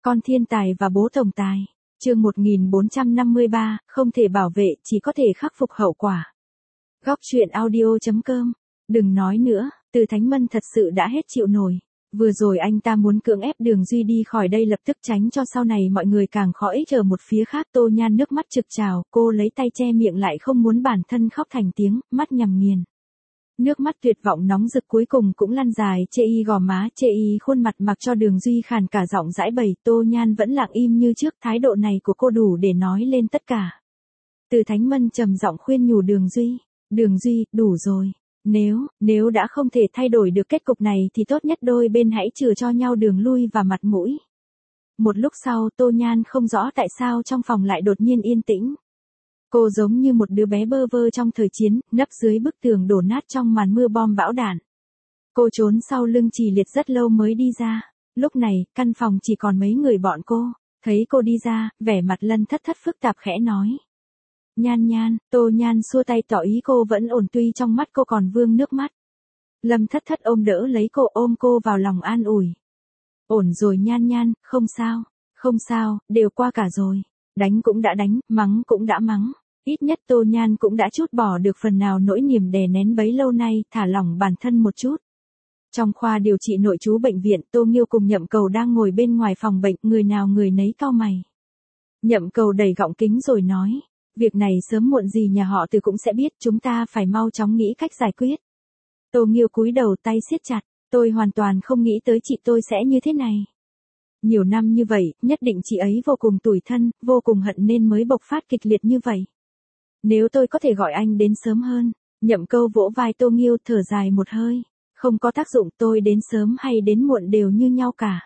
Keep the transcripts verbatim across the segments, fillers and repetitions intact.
Con thiên tài và bố tổng tài. Chương một nghìn bốn trăm năm mươi ba, không thể bảo vệ, chỉ có thể khắc phục hậu quả. Góc truyện audio chấm com. Đừng nói nữa, Từ Thánh Mân thật sự đã hết chịu nổi. Vừa rồi anh ta muốn cưỡng ép Đường Duy đi khỏi đây lập tức, tránh cho sau này mọi người càng khó ích ở một phía khác. Tô Nhan nước mắt trực trào, cô lấy tay che miệng lại không muốn bản thân khóc thành tiếng, mắt nhằm nghiền. Nước mắt tuyệt vọng nóng rực cuối cùng cũng lăn dài, chê y gò má, chê y khuôn mặt, mặc cho Đường Duy khàn cả giọng giãi bày. Tô Nhan vẫn lặng im như trước, thái độ này của cô đủ để nói lên tất cả. Từ Thánh Mân trầm giọng khuyên nhủ Đường Duy, Đường Duy, đủ rồi. Nếu, nếu đã không thể thay đổi được kết cục này thì tốt nhất đôi bên hãy chừa cho nhau đường lui và mặt mũi. Một lúc sau, Tô Nhan không rõ tại sao trong phòng lại đột nhiên yên tĩnh. Cô giống như một đứa bé bơ vơ trong thời chiến, nấp dưới bức tường đổ nát trong màn mưa bom bão đạn. Cô trốn sau lưng Trì Liệt rất lâu mới đi ra. Lúc này, căn phòng chỉ còn mấy người bọn cô. Thấy cô đi ra, vẻ mặt Lân Thất Thất phức tạp khẽ nói. Nhan Nhan, Tô Nhan xua tay tỏ ý cô vẫn ổn, tuy trong mắt cô còn vương nước mắt. Lâm Thất Thất ôm đỡ lấy cô, ôm cô vào lòng an ủi. Ổn rồi Nhan Nhan, không sao, không sao, đều qua cả rồi. Đánh cũng đã đánh, mắng cũng đã mắng. Ít nhất Tô Nhan cũng đã trút bỏ được phần nào nỗi niềm đè nén bấy lâu nay, thả lỏng bản thân một chút. Trong khoa điều trị nội trú bệnh viện, Tô Nghiêu cùng Nhậm Cầu đang ngồi bên ngoài phòng bệnh, người nào người nấy cau mày. Nhậm Cầu đẩy gọng kính rồi nói. Việc này sớm muộn gì nhà họ Từ cũng sẽ biết, chúng ta phải mau chóng nghĩ cách giải quyết. Tô Nghiêu cúi đầu, tay siết chặt, tôi hoàn toàn không nghĩ tới chị tôi sẽ như thế này. Nhiều năm như vậy, nhất định chị ấy vô cùng tủi thân, vô cùng hận nên mới bộc phát kịch liệt như vậy. Nếu tôi có thể gọi anh đến sớm hơn. Nhậm Câu vỗ vai Tô Nghiêu, thở dài một hơi. Không có tác dụng, tôi đến sớm hay đến muộn đều như nhau cả.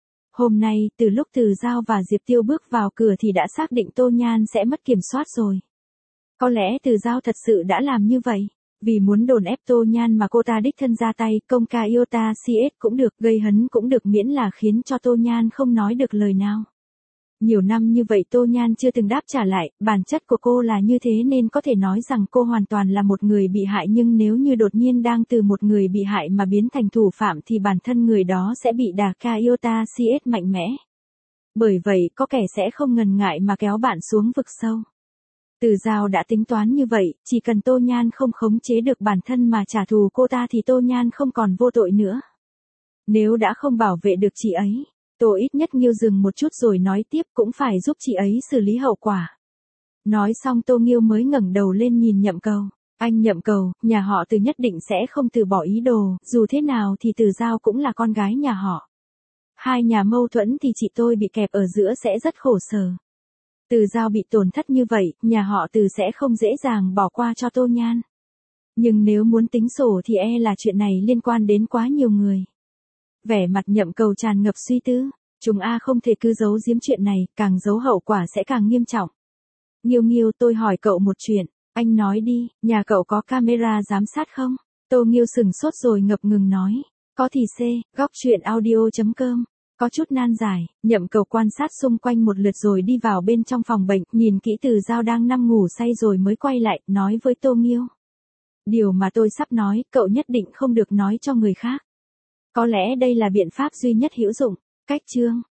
Hôm nay, từ lúc Từ Giao và Diệp Tiêu bước vào cửa thì đã xác định Tô Nhan sẽ mất kiểm soát rồi. Có lẽ Từ Giao thật sự đã làm như vậy. Vì muốn đồn ép Tô Nhan mà cô ta đích thân ra tay, công ca yêu ta xê ét cũng được, gây hấn cũng được, miễn là khiến cho Tô Nhan không nói được lời nào. Nhiều năm như vậy Tô Nhan chưa từng đáp trả lại, bản chất của cô là như thế nên có thể nói rằng cô hoàn toàn là một người bị hại, nhưng nếu như đột nhiên đang từ một người bị hại mà biến thành thủ phạm thì bản thân người đó sẽ bị đà ca yêu ta xê ét mạnh mẽ. Bởi vậy có kẻ sẽ không ngần ngại mà kéo bạn xuống vực sâu. Từ Giao đã tính toán như vậy, chỉ cần Tô Nhan không khống chế được bản thân mà trả thù cô ta thì Tô Nhan không còn vô tội nữa. Nếu đã không bảo vệ được chị ấy, Tô ít nhất Nghiêu dừng một chút rồi nói tiếp, cũng phải giúp chị ấy xử lý hậu quả. Nói xong Tô Nghiêu mới ngẩng đầu lên nhìn Nhậm Cầu. Anh Nhậm Cầu, nhà họ Từ nhất định sẽ không từ bỏ ý đồ, dù thế nào thì Từ Giao cũng là con gái nhà họ. Hai nhà mâu thuẫn thì chị tôi bị kẹp ở giữa sẽ rất khổ sở. Từ Giao bị tổn thất như vậy, nhà họ Từ sẽ không dễ dàng bỏ qua cho Tô Nhan. Nhưng nếu muốn tính sổ thì e là chuyện này liên quan đến quá nhiều người. Vẻ mặt Nhậm Cầu tràn ngập suy tư, chúng a không thể cứ giấu giếm chuyện này, càng giấu hậu quả sẽ càng nghiêm trọng. Nghiêu Nghiêu, tôi hỏi cậu một chuyện, anh nói đi, nhà cậu có camera giám sát không? Tô Nghiêu sừng sốt rồi ngập ngừng nói, có thì c, góc truyện audio chấm com. Có chút nan giải, Nhậm Cầu quan sát xung quanh một lượt rồi đi vào bên trong phòng bệnh, nhìn kỹ Từ Giao đang nằm ngủ say rồi mới quay lại, nói với Tô Nghiêu. Điều mà tôi sắp nói, cậu nhất định không được nói cho người khác. Có lẽ đây là biện pháp duy nhất hữu dụng. Cách chương